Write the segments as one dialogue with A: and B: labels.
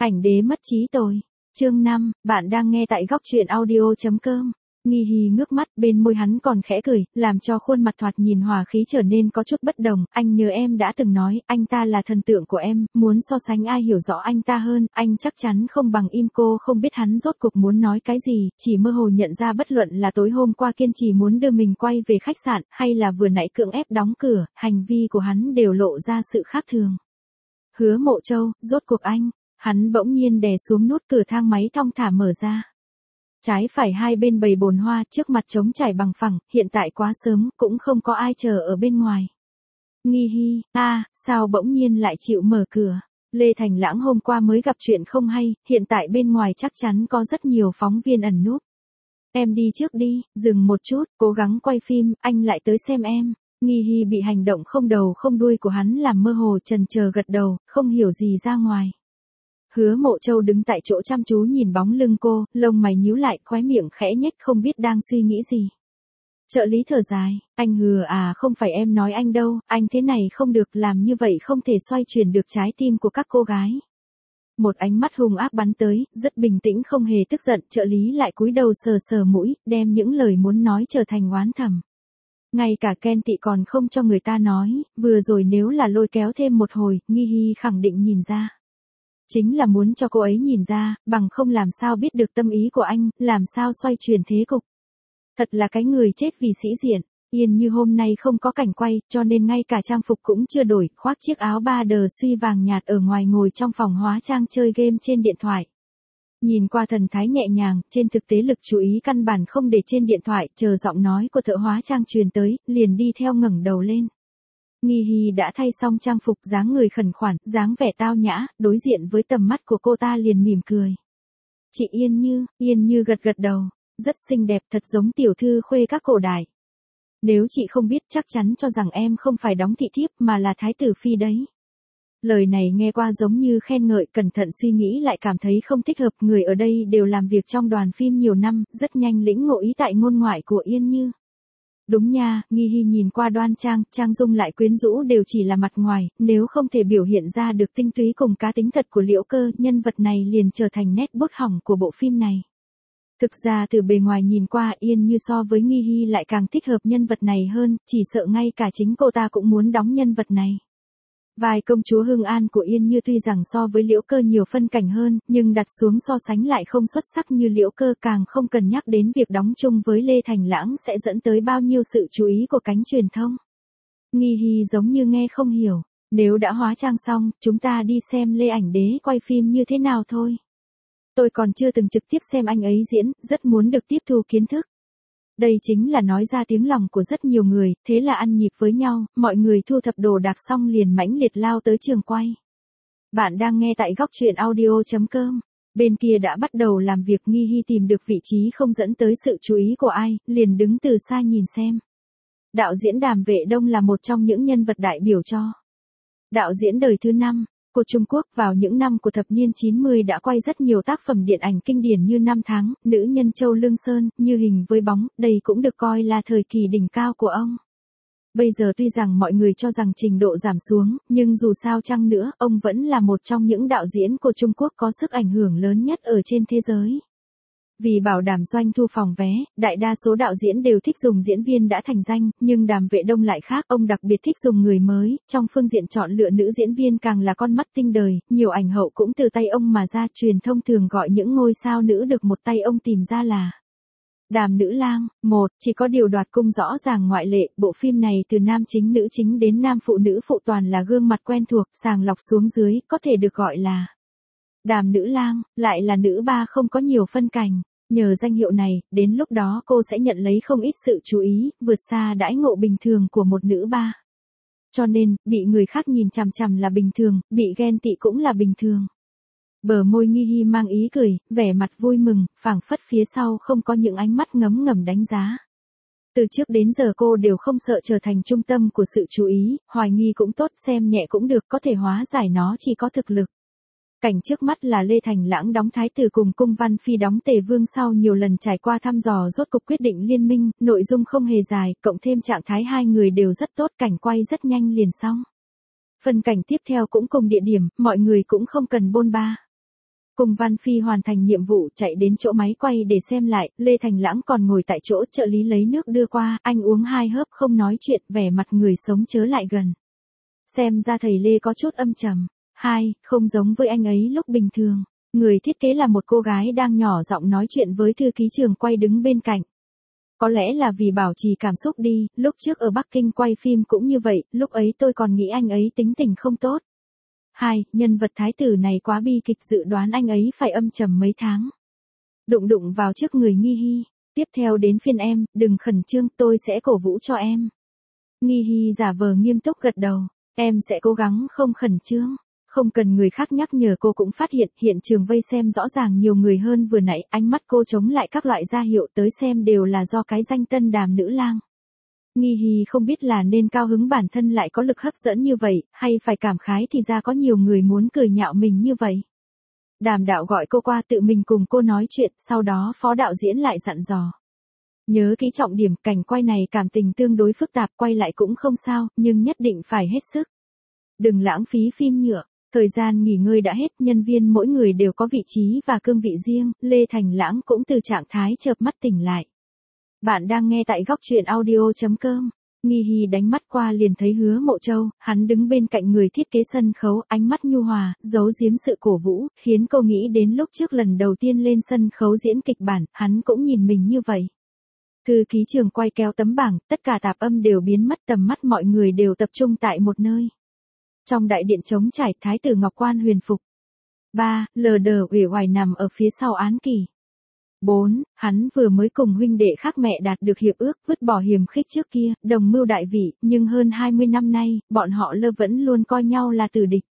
A: Ảnh đế mất trí tồi. Chương 5, bạn đang nghe tại góc truyện audio.com. Nghi Hi ngước mắt, bên môi hắn còn khẽ cười, làm cho khuôn mặt thoạt nhìn hòa khí trở nên có chút bất đồng. Anh nhớ em đã từng nói, anh ta là thần tượng của em, muốn so sánh ai hiểu rõ anh ta hơn, anh chắc chắn không bằng im. Cô không biết hắn rốt cuộc muốn nói cái gì, chỉ mơ hồ nhận ra bất luận là tối hôm qua kiên trì muốn đưa mình quay về khách sạn, hay là vừa nãy cưỡng ép đóng cửa, hành vi của hắn đều lộ ra sự khác thường. Hứa Mộ Châu, rốt cuộc anh. Hắn bỗng nhiên đè xuống nút, cửa thang máy thong thả mở ra. Trái phải hai bên bầy bồn hoa, trước mặt trống trải bằng phẳng, hiện tại quá sớm, cũng không có ai chờ ở bên ngoài. Nghi Hi, sao bỗng nhiên lại chịu mở cửa? Lê Thành Lãng hôm qua mới gặp chuyện không hay, hiện tại bên ngoài chắc chắn có rất nhiều phóng viên ẩn núp. Em đi trước đi, dừng một chút, cố gắng quay phim, anh lại tới xem em. Nghi Hi bị hành động không đầu không đuôi của hắn làm mơ hồ, chần chờ gật đầu, không hiểu gì ra ngoài. Hứa Mộ Châu đứng tại chỗ chăm chú nhìn bóng lưng cô, lông mày nhíu lại, khóe miệng khẽ nhếch, không biết đang suy nghĩ gì. Trợ lý thở dài, anh hừa không phải em nói anh đâu, anh thế này không được, làm như vậy không thể xoay chuyển được trái tim của các cô gái. Một ánh mắt hung ác bắn tới, rất bình tĩnh không hề tức giận, trợ lý lại cúi đầu sờ sờ mũi, đem những lời muốn nói trở thành oán thầm. Ngay cả Ken Tị còn không cho người ta nói, vừa rồi nếu là lôi kéo thêm một hồi, Nghi Hi khẳng định nhìn ra. Chính là muốn cho cô ấy nhìn ra, bằng không làm sao biết được tâm ý của anh, làm sao xoay chuyển thế cục. Thật là cái người chết vì sĩ diện. Yên Như hôm nay không có cảnh quay, cho nên ngay cả trang phục cũng chưa đổi, khoác chiếc áo ba đờ suy vàng nhạt ở ngoài, ngồi trong phòng hóa trang chơi game trên điện thoại. Nhìn qua thần thái nhẹ nhàng, trên thực tế lực chú ý căn bản không để trên điện thoại, chờ giọng nói của thợ hóa trang truyền tới, liền đi theo ngẩng đầu lên. Nghi Hi đã thay xong trang phục, dáng người khẩn khoản, dáng vẻ tao nhã, đối diện với tầm mắt của cô ta liền mỉm cười. Chị Yên Như gật gật đầu, rất xinh đẹp, thật giống tiểu thư khuê các cổ đại. Nếu chị không biết chắc chắn cho rằng em không phải đóng thị thiếp mà là thái tử phi đấy. Lời này nghe qua giống như khen ngợi, cẩn thận suy nghĩ lại cảm thấy không thích hợp, người ở đây đều làm việc trong đoàn phim nhiều năm, rất nhanh lĩnh ngộ ý tại ngôn ngoại của Yên Như. Đúng nha, Nghi Hi nhìn qua đoan trang, trang dung lại quyến rũ đều chỉ là mặt ngoài, nếu không thể biểu hiện ra được tinh túy cùng cá tính thật của Liễu Cơ, nhân vật này liền trở thành nét bút hỏng của bộ phim này. Thực ra từ bề ngoài nhìn qua, Yên Như so với Nghi Hi lại càng thích hợp nhân vật này hơn, chỉ sợ ngay cả chính cô ta cũng muốn đóng nhân vật này. Vai công chúa Hưng An của Yên Như tuy rằng so với Liễu Cơ nhiều phân cảnh hơn, nhưng đặt xuống so sánh lại không xuất sắc như Liễu Cơ, càng không cần nhắc đến việc đóng chung với Lê Thành Lãng sẽ dẫn tới bao nhiêu sự chú ý của cánh truyền thông. Nghi Hi giống như nghe không hiểu, nếu đã hóa trang xong, chúng ta đi xem Lê Ảnh Đế quay phim như thế nào thôi. Tôi còn chưa từng trực tiếp xem anh ấy diễn, rất muốn được tiếp thu kiến thức. Đây chính là nói ra tiếng lòng của rất nhiều người, thế là ăn nhịp với nhau, mọi người thu thập đồ đạc xong liền mãnh liệt lao tới trường quay. Bạn đang nghe tại góc truyện audio.com. Bên kia đã bắt đầu làm việc, Nghi Hi tìm được vị trí không dẫn tới sự chú ý của ai, liền đứng từ xa nhìn xem. Đạo diễn Đàm Vệ Đông là một trong những nhân vật đại biểu cho. Đạo diễn đời thứ 5 của Trung Quốc, vào những năm của thập niên 90 đã quay rất nhiều tác phẩm điện ảnh kinh điển như Năm Tháng, Nữ Nhân Châu Lương Sơn, Như Hình với Bóng, đây cũng được coi là thời kỳ đỉnh cao của ông. Bây giờ tuy rằng mọi người cho rằng trình độ giảm xuống, nhưng dù sao chăng nữa, ông vẫn là một trong những đạo diễn của Trung Quốc có sức ảnh hưởng lớn nhất ở trên thế giới. Vì bảo đảm doanh thu phòng vé, đại đa số đạo diễn đều thích dùng diễn viên đã thành danh, nhưng Đàm Vệ Đông lại khác, ông đặc biệt thích dùng người mới, trong phương diện chọn lựa nữ diễn viên càng là con mắt tinh đời, nhiều ảnh hậu cũng từ tay ông mà ra, truyền thông thường gọi những ngôi sao nữ được một tay ông tìm ra là Đàm Nữ Lang. Chỉ có điều Đoạt Cung rõ ràng ngoại lệ, bộ phim này từ nam chính nữ chính đến nam phụ nữ phụ toàn là gương mặt quen thuộc, sàng lọc xuống dưới, có thể được gọi là Đàm Nữ Lang, lại là nữ ba không có nhiều phân cảnh. Nhờ danh hiệu này, đến lúc đó cô sẽ nhận lấy không ít sự chú ý, vượt xa đãi ngộ bình thường của một nữ ba. Cho nên, bị người khác nhìn chằm chằm là bình thường, bị ghen tị cũng là bình thường. Bờ môi Nghi Hi mang ý cười, vẻ mặt vui mừng, phảng phất phía sau không có những ánh mắt ngấm ngầm đánh giá. Từ trước đến giờ cô đều không sợ trở thành trung tâm của sự chú ý, hoài nghi cũng tốt, xem nhẹ cũng được, có thể hóa giải nó chỉ có thực lực. Cảnh trước mắt là Lê Thành Lãng đóng thái tử cùng Cung Văn Phi đóng tề vương, sau nhiều lần trải qua thăm dò rốt cục quyết định liên minh, nội dung không hề dài, cộng thêm trạng thái hai người đều rất tốt, cảnh quay rất nhanh liền xong. Phần cảnh tiếp theo cũng cùng địa điểm, mọi người cũng không cần bôn ba. Cùng Văn Phi hoàn thành nhiệm vụ chạy đến chỗ máy quay để xem lại, Lê Thành Lãng còn ngồi tại chỗ trợ lý lấy nước đưa qua, anh uống 2 hớp không nói chuyện, vẻ mặt người sống chớ lại gần. Xem ra thầy Lê có chút âm trầm. Không giống với anh ấy lúc bình thường. Người thiết kế là một cô gái đang nhỏ giọng nói chuyện với thư ký trường quay đứng bên cạnh. Có lẽ là vì bảo trì cảm xúc đi, lúc trước ở Bắc Kinh quay phim cũng như vậy, lúc ấy tôi còn nghĩ anh ấy tính tình không tốt. Nhân vật thái tử này quá bi kịch, dự đoán anh ấy phải âm trầm mấy tháng. Đụng vào trước người Nghi Hy. Tiếp theo đến phiên em, đừng khẩn trương, tôi sẽ cổ vũ cho em. Nghi Hy giả vờ nghiêm túc gật đầu. Em sẽ cố gắng không khẩn trương. Không cần người khác nhắc nhở cô cũng phát hiện trường vây xem rõ ràng nhiều người hơn vừa nãy, ánh mắt cô chống lại các loại gia hiệu tới xem đều là do cái danh Tân Đàm nữ lang. Nghi Hy không biết là nên cao hứng bản thân lại có lực hấp dẫn như vậy, hay phải cảm khái thì ra có nhiều người muốn cười nhạo mình như vậy. Đàm đạo gọi cô qua tự mình cùng cô nói chuyện, sau đó phó đạo diễn lại dặn dò. Nhớ kỹ trọng điểm, cảnh quay này cảm tình tương đối phức tạp, quay lại cũng không sao, nhưng nhất định phải hết sức. Đừng lãng phí phim nhựa. Thời gian nghỉ ngơi đã hết, nhân viên mỗi người đều có vị trí và cương vị riêng, Lê Thành Lãng cũng từ trạng thái chợp mắt tỉnh lại. Bạn đang nghe tại góc truyện audio.com. Nghi Hy đánh mắt qua liền thấy Hứa Mộ Châu, hắn đứng bên cạnh người thiết kế sân khấu, ánh mắt nhu hòa, giấu giếm sự cổ vũ, khiến cô nghĩ đến lúc trước lần đầu tiên lên sân khấu diễn kịch bản, hắn cũng nhìn mình như vậy. Thư ký trường quay kéo tấm bảng, tất cả tạp âm đều biến mất, tầm mắt mọi người đều tập trung tại một nơi. Trong đại điện trống trải, thái tử Ngọc Quan huyền phục. 3. Lờ đờ uể oải nằm ở phía sau án kỳ. 4. Hắn vừa mới cùng huynh đệ khác mẹ đạt được hiệp ước, vứt bỏ hiềm khích trước kia, đồng mưu đại vị, nhưng hơn 20 năm nay, bọn họ vẫn luôn coi nhau là tử địch.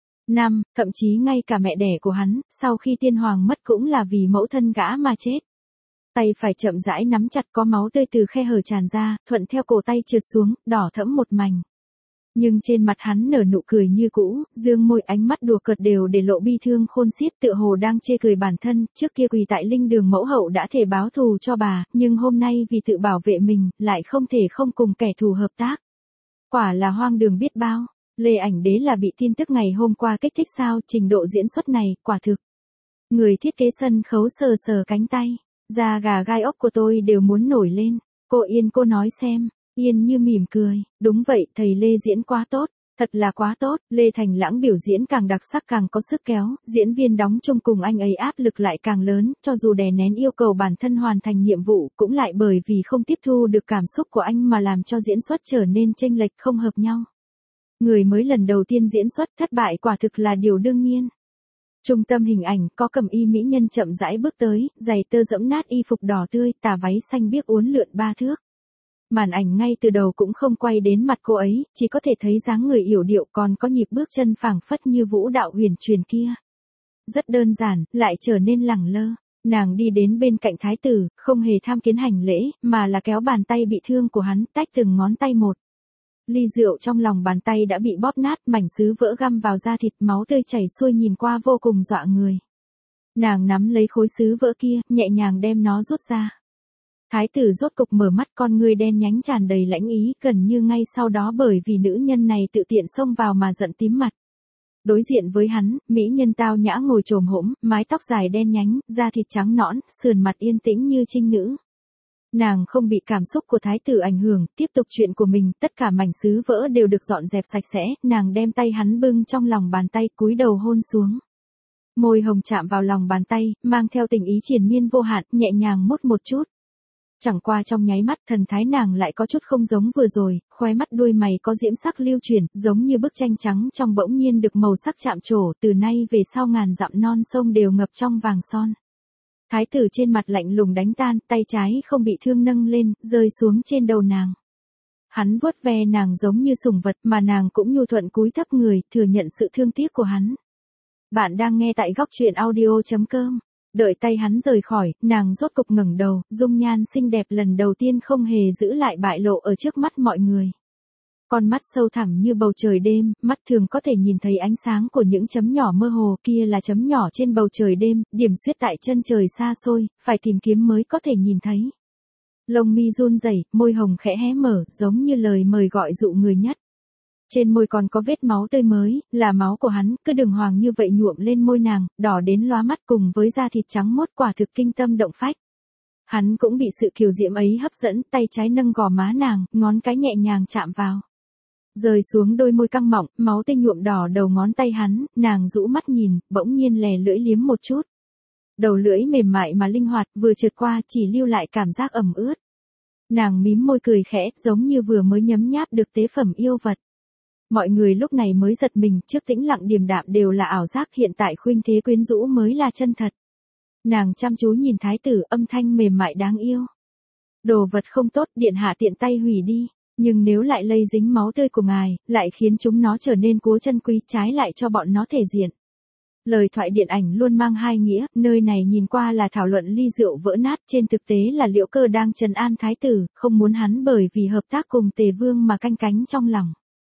A: 5. Thậm chí ngay cả mẹ đẻ của hắn, sau khi tiên hoàng mất cũng là vì mẫu thân gã mà chết. Tay phải chậm rãi nắm chặt, có máu tươi từ khe hở tràn ra, thuận theo cổ tay trượt xuống, đỏ thẫm một mảnh. Nhưng trên mặt hắn nở nụ cười như cũ, dương môi, ánh mắt đùa cợt đều để lộ bi thương khôn xiết, tựa hồ đang chê cười bản thân, trước kia quỳ tại linh đường mẫu hậu đã thể báo thù cho bà, nhưng hôm nay vì tự bảo vệ mình, lại không thể không cùng kẻ thù hợp tác. Quả là hoang đường biết bao. Lê Ảnh Đế là bị tin tức ngày hôm qua kích thích sao, trình độ diễn xuất này, quả thực. Người thiết kế sân khấu sờ sờ cánh tay, da gà gai ốc của tôi đều muốn nổi lên. Cô nói xem. Yên Như mỉm cười, đúng vậy, thầy Lê diễn quá tốt, thật là quá tốt. Lê Thành Lãng biểu diễn càng đặc sắc càng có sức kéo, diễn viên đóng chung cùng anh ấy áp lực lại càng lớn, cho dù đè nén yêu cầu bản thân hoàn thành nhiệm vụ, cũng lại bởi vì không tiếp thu được cảm xúc của anh mà làm cho diễn xuất trở nên chênh lệch không hợp nhau. Người mới lần đầu tiên diễn xuất thất bại quả thực là điều đương nhiên. Trung tâm hình ảnh, có cẩm y mỹ nhân chậm rãi bước tới, giày tơ dẫm nát y phục đỏ tươi, tà váy xanh biếc uốn lượn 3 thước. Màn ảnh ngay từ đầu cũng không quay đến mặt cô ấy, chỉ có thể thấy dáng người yểu điệu, còn có nhịp bước chân phảng phất như vũ đạo huyền truyền kia. Rất đơn giản, lại trở nên lẳng lơ. Nàng đi đến bên cạnh thái tử, không hề tham kiến hành lễ, mà là kéo bàn tay bị thương của hắn, tách từng ngón tay một. Ly rượu trong lòng bàn tay đã bị bóp nát, mảnh sứ vỡ găm vào da thịt, máu tươi chảy xuôi nhìn qua vô cùng dọa người. Nàng nắm lấy khối sứ vỡ kia, nhẹ nhàng đem nó rút ra. Thái tử rốt cục mở mắt, con ngươi đen nhánh tràn đầy lãnh ý, gần như ngay sau đó bởi vì nữ nhân này tự tiện xông vào mà giận tím mặt. Đối diện với hắn, mỹ nhân tao nhã ngồi chồm hổm, mái tóc dài đen nhánh, da thịt trắng nõn, sườn mặt yên tĩnh như trinh nữ. Nàng không bị cảm xúc của thái tử ảnh hưởng, tiếp tục chuyện của mình, tất cả mảnh sứ vỡ đều được dọn dẹp sạch sẽ, nàng đem tay hắn bưng trong lòng bàn tay, cúi đầu hôn xuống. Môi hồng chạm vào lòng bàn tay, mang theo tình ý triền miên vô hạn, nhẹ nhàng mút một chút. Chẳng qua trong nháy mắt, thần thái nàng lại có chút không giống vừa rồi, khóe mắt đuôi mày có diễm sắc lưu chuyển, giống như bức tranh trắng trong bỗng nhiên được màu sắc chạm trổ, từ nay về sau ngàn dặm non sông đều ngập trong vàng son. Thái tử trên mặt lạnh lùng đánh tan, tay trái không bị thương nâng lên, rơi xuống trên đầu nàng. Hắn vuốt ve nàng giống như sủng vật, mà nàng cũng nhu thuận cúi thấp người, thừa nhận sự thương tiếc của hắn. Bạn đang nghe tại góc truyện audio.com. Đợi tay hắn rời khỏi, nàng rốt cục ngẩng đầu, dung nhan xinh đẹp lần đầu tiên không hề giữ lại bại lộ ở trước mắt mọi người. Con mắt sâu thẳm như bầu trời đêm, mắt thường có thể nhìn thấy ánh sáng của những chấm nhỏ mơ hồ, kia là chấm nhỏ trên bầu trời đêm, điểm xuyết tại chân trời xa xôi, phải tìm kiếm mới có thể nhìn thấy. Lông mi run rẩy, môi hồng khẽ hé mở, giống như lời mời gọi dụ người nhất. Trên môi còn có vết máu tươi mới, là máu của hắn, cứ đường hoàng như vậy nhuộm lên môi nàng, đỏ đến lóa mắt cùng với da thịt trắng mốt quả thực kinh tâm động phách. Hắn cũng bị sự kiều diễm ấy hấp dẫn, tay trái nâng gò má nàng, ngón cái nhẹ nhàng chạm vào. Rơi xuống đôi môi căng mọng, máu tươi nhuộm đỏ đầu ngón tay hắn, nàng rũ mắt nhìn, bỗng nhiên lè lưỡi liếm một chút. Đầu lưỡi mềm mại mà linh hoạt, vừa trượt qua chỉ lưu lại cảm giác ẩm ướt. Nàng mím môi cười khẽ, giống như vừa mới nhấm nháp được tế phẩm yêu vật. Mọi người lúc này mới giật mình, trước tĩnh lặng điềm đạm đều là ảo giác, hiện tại khuynh thế quyến rũ mới là chân thật. Nàng chăm chú nhìn thái tử, âm thanh mềm mại đáng yêu. Đồ vật không tốt, điện hạ tiện tay hủy đi, nhưng nếu lại lây dính máu tươi của ngài, lại khiến chúng nó trở nên cố chân quý, trái lại cho bọn nó thể diện. Lời thoại điện ảnh luôn mang hai nghĩa, nơi này nhìn qua là thảo luận ly rượu vỡ nát, trên thực tế là Liễu Cơ đang trấn an thái tử, không muốn hắn bởi vì hợp tác cùng Tề Vương mà canh cánh trong lòng.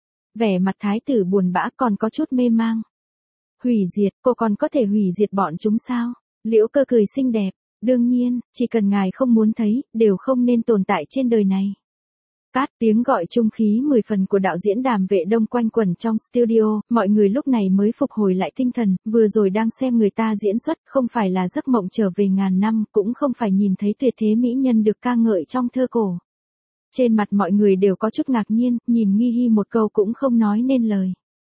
A: Vẻ mặt thái tử buồn bã còn có chút mê mang. Hủy diệt, cô còn có thể hủy diệt bọn chúng sao? Liễu Cơ cười xinh đẹp, đương nhiên, chỉ cần ngài không muốn thấy, đều không nên tồn tại trên đời này. Cát, tiếng gọi trung khí 10 phần của đạo diễn Đàm Vệ Đông quanh quẩn trong studio, mọi người lúc này mới phục hồi lại tinh thần, vừa rồi đang xem người ta diễn xuất, không phải là giấc mộng trở về ngàn năm, cũng không phải nhìn thấy tuyệt thế mỹ nhân được ca ngợi trong thơ cổ. Trên mặt mọi người đều có chút ngạc nhiên, nhìn Nghi Hi một câu cũng không nói nên lời.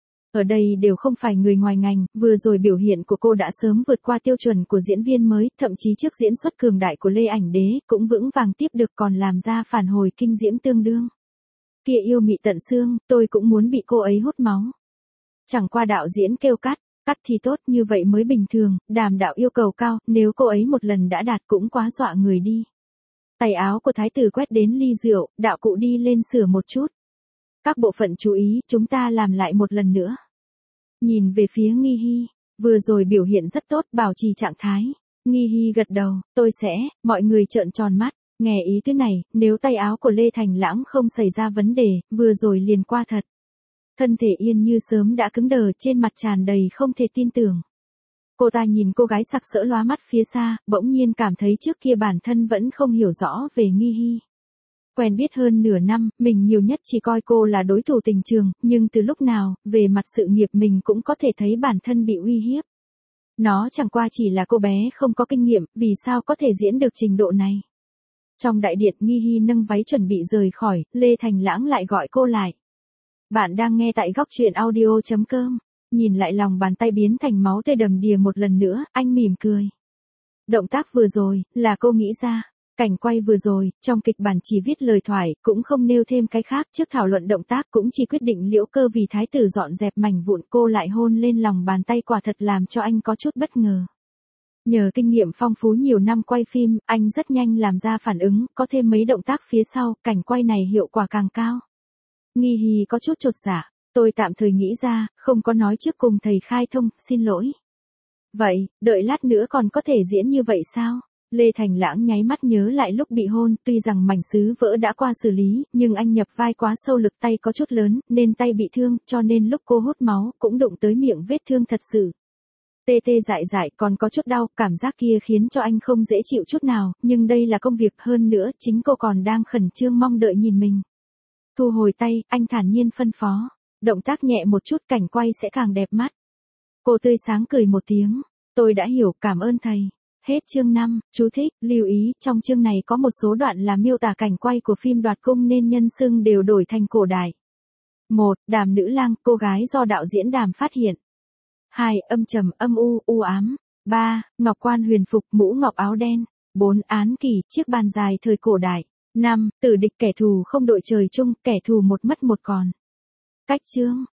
A: Ở đây đều không phải người ngoài ngành, vừa rồi biểu hiện của cô đã sớm vượt qua tiêu chuẩn của diễn viên mới, thậm chí trước diễn xuất cường đại của Lê Ảnh Đế, cũng vững vàng tiếp được còn làm ra phản hồi kinh diễm tương đương. Kia yêu mị tận xương, tôi cũng muốn bị cô ấy hút máu. Chẳng qua đạo diễn kêu cắt thì tốt, như vậy mới bình thường, Đàm đạo yêu cầu cao, nếu cô ấy một lần đã đạt cũng quá dọa người đi. Tay áo của thái tử quét đến ly rượu, đạo cụ đi lên sửa một chút. Các bộ phận chú ý, chúng ta làm lại một lần nữa. Nhìn về phía Nghi Hi, vừa rồi biểu hiện rất tốt, bảo trì trạng thái. Nghi Hi gật đầu, tôi sẽ, mọi người trợn tròn mắt, nghe ý thứ này, nếu tay áo của Lê Thành Lãng không xảy ra vấn đề, vừa rồi liền qua thật. Thân thể Yên Như sớm đã cứng đờ, trên mặt tràn đầy không thể tin tưởng. Cô ta nhìn cô gái sặc sỡ lóa mắt phía xa, bỗng nhiên cảm thấy trước kia bản thân vẫn không hiểu rõ về Nghi Hi. Quen biết hơn nửa năm, mình nhiều nhất chỉ coi cô là đối thủ tình trường, nhưng từ lúc nào, về mặt sự nghiệp mình cũng có thể thấy bản thân bị uy hiếp. Nó chẳng qua chỉ là cô bé không có kinh nghiệm, vì sao có thể diễn được trình độ này. Trong đại điện, Nghi Hi nâng váy chuẩn bị rời khỏi, Lê Thành Lãng lại gọi cô lại. Bạn đang nghe tại góc truyện audio.com. Nhìn lại lòng bàn tay biến thành máu tươi đầm đìa một lần nữa, anh mỉm cười. Động tác vừa rồi, là cô nghĩ ra. Cảnh quay vừa rồi, trong kịch bản chỉ viết lời thoại, cũng không nêu thêm cái khác, trước thảo luận động tác cũng chỉ quyết định Liễu Cơ vì thái tử dọn dẹp mảnh vụn, cô lại hôn lên lòng bàn tay, quả thật làm cho anh có chút bất ngờ. Nhờ kinh nghiệm phong phú nhiều năm quay phim, anh rất nhanh làm ra phản ứng, có thêm mấy động tác phía sau, cảnh quay này hiệu quả càng cao. Nghi Hi có chút chột dạ, tôi tạm thời nghĩ ra, không có nói trước cùng thầy khai thông, xin lỗi. Vậy, đợi lát nữa còn có thể diễn như vậy sao? Lê Thành Lãng nháy mắt nhớ lại lúc bị hôn, tuy rằng mảnh sứ vỡ đã qua xử lý, nhưng anh nhập vai quá sâu, lực tay có chút lớn, nên tay bị thương, cho nên lúc cô hút máu, cũng đụng tới miệng vết thương thật sự. Tê tê dại dại, còn có chút đau, cảm giác kia khiến cho anh không dễ chịu chút nào, nhưng đây là công việc, hơn nữa, chính cô còn đang khẩn trương mong đợi nhìn mình. Thu hồi tay, anh thản nhiên phân phó, động tác nhẹ một chút, cảnh quay sẽ càng đẹp mắt. Cô tươi sáng cười một tiếng, tôi đã hiểu, cảm ơn thầy. Hết chương 5, chú thích, lưu ý, trong chương này có một số đoạn là miêu tả cảnh quay của phim Đoạt Cung nên nhân xưng đều đổi thành cổ đại. 1. Đàm nữ lang, cô gái do đạo diễn Đàm phát hiện. 2. Âm trầm, âm u ám. 3. Ngọc quan huyền phục, mũ ngọc áo đen. 4. Án kỳ, chiếc bàn dài thời cổ đại. 5. Tử địch, kẻ thù không đội trời chung, kẻ thù một mất một còn. Cách chương.